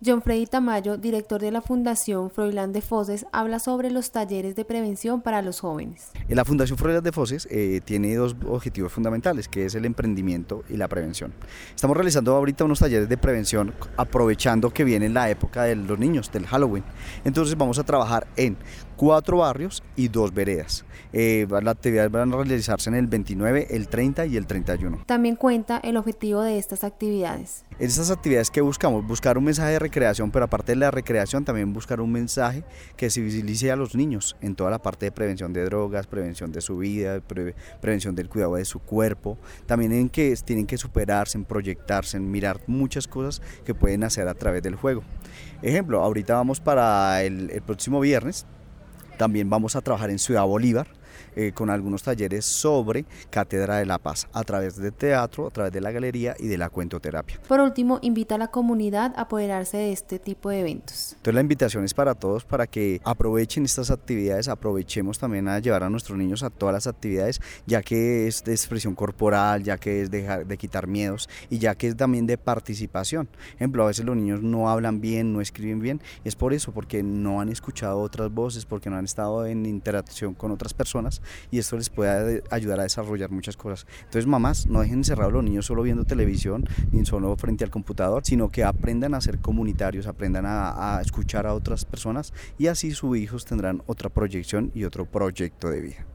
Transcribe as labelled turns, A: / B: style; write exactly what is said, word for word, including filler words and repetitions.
A: John Freddy Tamayo, director de la Fundación Froilán de Foces, habla sobre los talleres de prevención para los jóvenes.
B: La Fundación Froilán de Foces eh, tiene dos objetivos fundamentales, que es el emprendimiento y la prevención. Estamos realizando ahorita unos talleres de prevención aprovechando que viene la época de los niños, del Halloween. Entonces vamos a trabajar en cuatro barrios y dos veredas. Eh, las actividades van a realizarse en el veintinueve, el treinta y el treinta y uno.
A: También cuenta el objetivo de estas actividades.
B: En estas actividades que buscamos, buscar un mensaje de recreación, pero aparte de la recreación también buscar un mensaje que sensibilice a los niños en toda la parte de prevención de drogas, prevención de su vida, pre, prevención del cuidado de su cuerpo, también en que tienen que superarse, en proyectarse, en mirar muchas cosas que pueden hacer a través del juego. Ejemplo, ahorita vamos para el, el próximo viernes, también vamos a trabajar en Ciudad Bolívar, Eh, con algunos talleres sobre Cátedra de la Paz, a través de teatro, a través de la galería y de la cuentoterapia.
A: Por último, invita a la comunidad a apoderarse de este tipo de eventos.
B: Entonces la invitación es para todos, para que aprovechen estas actividades, aprovechemos también a llevar a nuestros niños a todas las actividades, ya que es de expresión corporal, ya que es de, de quitar miedos y ya que es también de participación. Por ejemplo, a veces los niños no hablan bien, no escriben bien, y es por eso, porque no han escuchado otras voces, porque no han estado en interacción con otras personas, y esto les puede ayudar a desarrollar muchas cosas. Entonces, mamás, no dejen encerrados a los niños solo viendo televisión ni solo frente al computador, sino que aprendan a ser comunitarios, aprendan a, a escuchar a otras personas, y así sus hijos tendrán otra proyección y otro proyecto de vida.